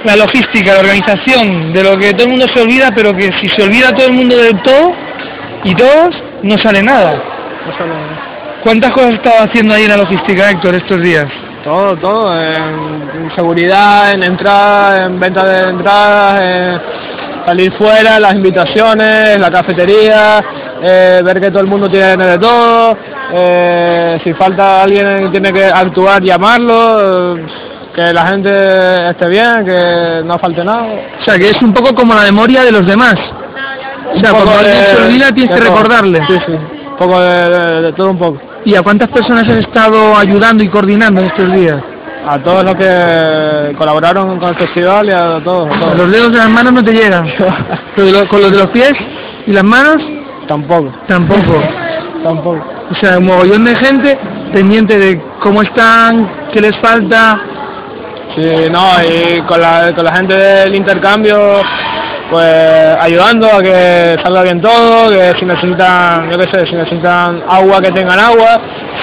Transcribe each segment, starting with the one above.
la logística, la organización, de lo que todo el mundo se olvida, pero que si se olvida todo el mundo del todo y todos, no sale nada. No sale nada. ¿Cuántas cosas estaba haciendo ahí en la logística, Héctor, estos días? Todo, en seguridad, en entradas, en venta de entradas, en salir fuera, las invitaciones, la cafetería, ver que todo el mundo tiene de todo, si falta alguien tiene que actuar, llamarlo, que la gente esté bien, que no falte nada. O sea, que es un poco como la memoria de los demás. O sea, cuando alguien se olvida tienes que recordarle. Sí, un poco de todo un poco. ¿Y a cuántas personas has estado ayudando y coordinando en estos días? A todos los que colaboraron con el festival y a todos. A los dedos de las manos no te llegan. ¿Con los de los pies y las manos? Tampoco. Tampoco. O sea, un mogollón de gente pendiente de cómo están, qué les falta. Sí, no, y con la gente del intercambio, pues ayudando a que salga bien todo, que si necesitan, yo qué sé, si necesitan agua, que tengan agua,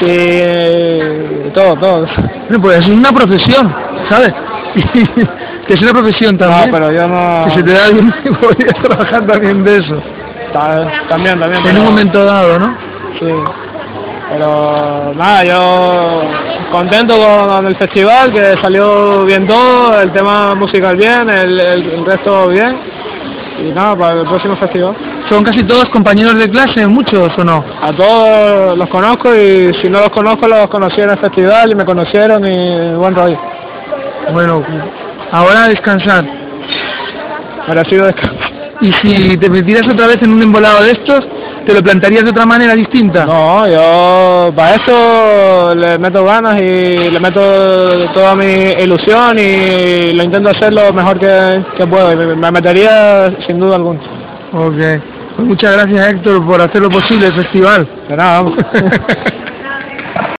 todo. Bueno, pues es una profesión, ¿sabes? Que es una profesión también. No, pero yo no... Que se te da bien y podrías trabajar también de eso. También. En un momento dado, ¿no? Sí. Pero nada, yo contento con el festival, que salió bien todo, el tema musical bien, el resto bien. Y nada, para el próximo festival. ¿Son casi todos compañeros de clase, muchos o no? A todos los conozco y si no los conozco los conocí en el festival y me conocieron y buen rollo. Bueno, ahora a descansar. Merecido descanso. ¿Y si te metieras otra vez en un embolado de estos, te lo plantearías de otra manera distinta? No, yo para esto le meto ganas y le meto toda mi ilusión y lo intento hacer lo mejor que puedo. Y me metería sin duda alguna. Ok. Pues muchas gracias, Héctor, por hacer lo posible el festival. De nada, vamos.